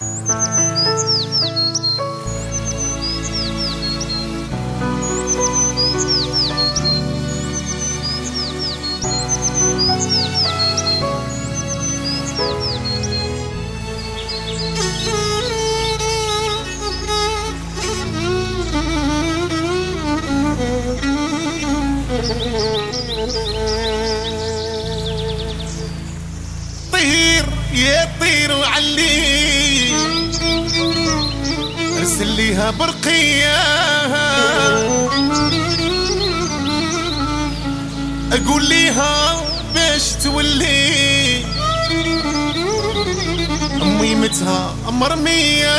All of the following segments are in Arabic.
طير يا طير وعلي ارسل ليها برقية اقول ليها باش تولي ميمتها مرمية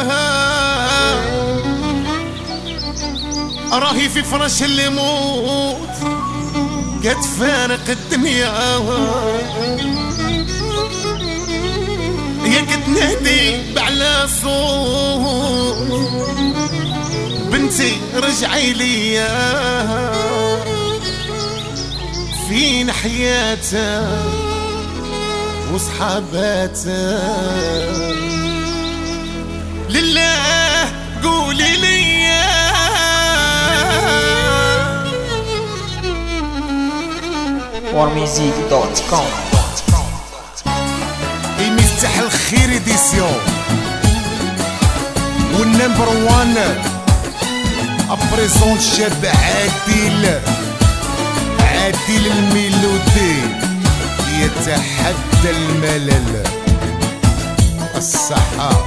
راهي في فراش الموت قد فارق الدنيا يا قد نهدي بعلى صوت بنتي رجعي ليا فين حياتها وصحاباتها لله قولي ليا warmusic.com مفتاح الخير اديسيون والنمبر وان ابريزونت شاب عادل الميلودي يتحدى الملل الصحة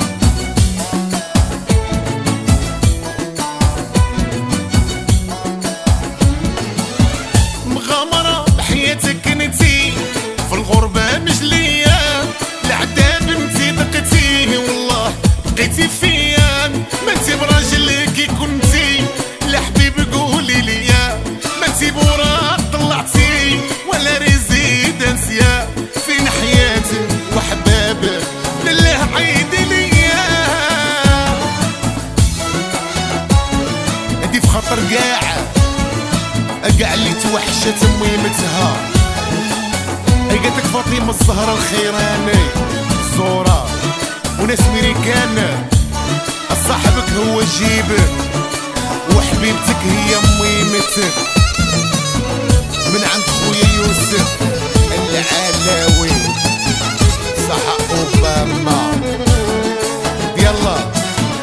مغامرة بحياتك انتي في الغربة مجلية العذاب انتي دقتي والله بقيتي فيا ما انتي براجل كي كنتي لحبيب قولي ليا ما انتي بوراق طلعتي ولا ريزيدنسيا فين حياتي وحبابك لله عيدي ليا هدي في خطر قاع اللي توحشت ميمتها قالتك فاطمة الزهرة الخيراني زورا وناس ميريكان صاحبك هو جيبك وحبيبتك هي ميمتك من عند خويا يوسف العلاوي صح اوباما يلا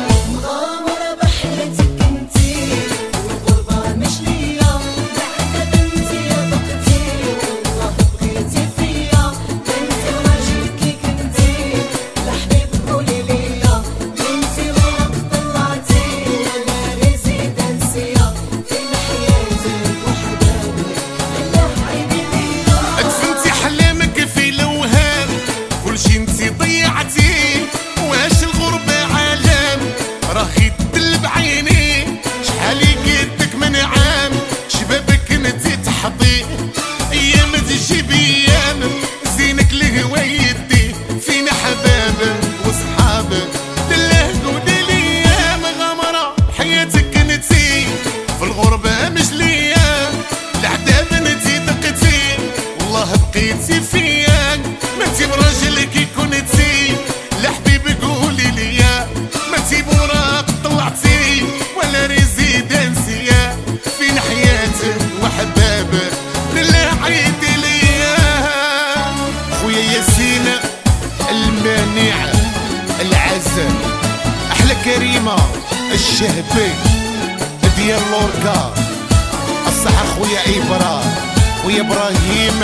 بقيتي فيا ما انتي براجل كي كنتي لحبيب قولي ليا ما انتي بوراق طلعتي ولا ريزيدنسيا فين حياتك وحبابك لله عيدي ليا خويا ياسين المانع العزل احلى كريمه الشهبي ديال لوركا الصحة خويا خويا ابراهيم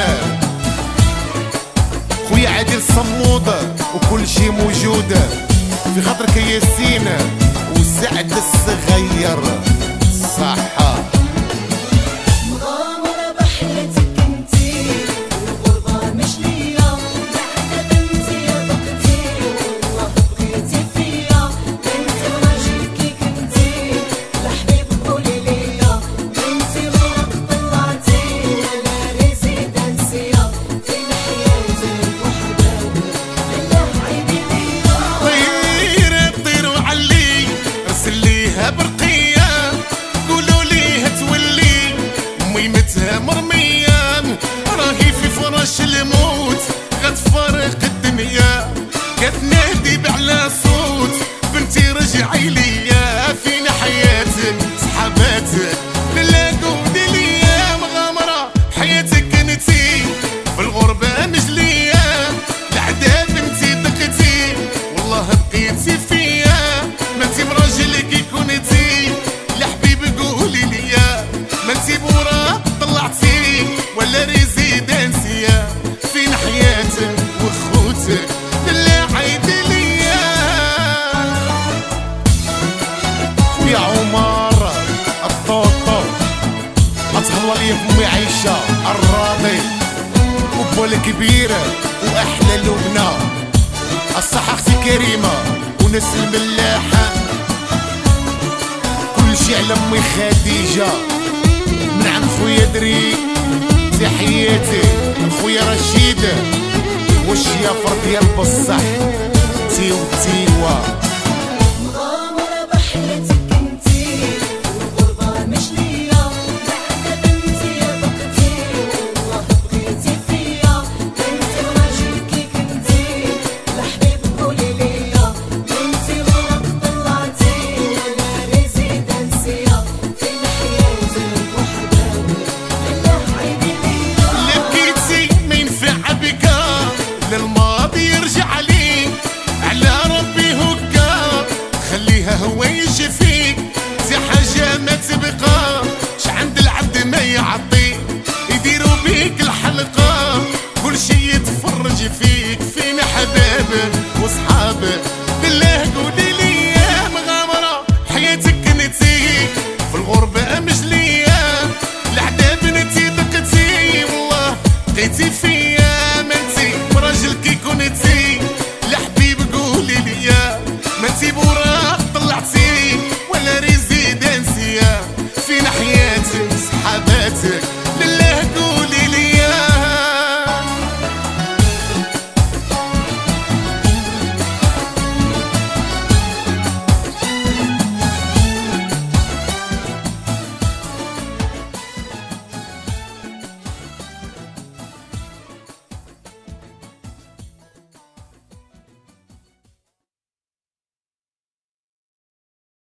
خويا عادل صمود وكل شي موجود في خاطرك ياسين وسعد الصغير صحة مرميان راهي في فراش الموت غتفارق الدنيا كتنادي نجيب على صوت بنتي رجعي ليا فين حياتك صحاباتك لا قولي ليا مغامرة حياتك انتي في الغربة مجلية العذاب انتي دقتي والله بقيتي فيا ما انتي مراجلك كنتي لحبيب قولي ليا ما انتي بورا طلعتي ولا ريزيدنسية فين حياتك وخوتك بالله عيدي ليا خويا عمر الطوطو أتهلا لي فمي عايشة الراضي وبول كبيرة وأحلى لبنى الصحة أختي كريمة وناس الملاحة كل شي على أمي خديجة من عند خويا دري تحياتي خويا رشيد والشيافر ديال بصح تيو تيوا مغامرة بحياتك انتي والغربة مش ليا العذاب انتي بقتي والله بقيتي فيا بنتي وراجلك كنتي لحبيب قولي ليا بنتي غلط طلعتي ولا ريزيدنسية فين حياتك وحداني بالله عيدي ليا لبكيتي ما ينفع بكا للماضي يرجع لي على ربي هكا خليها هو يجي فيك زي حاجة ما تبقى عند العبد ما يعطي يديروا بيك الحلقة كل شي يتفرج فيك فين حبابك وصحابك بالله قولي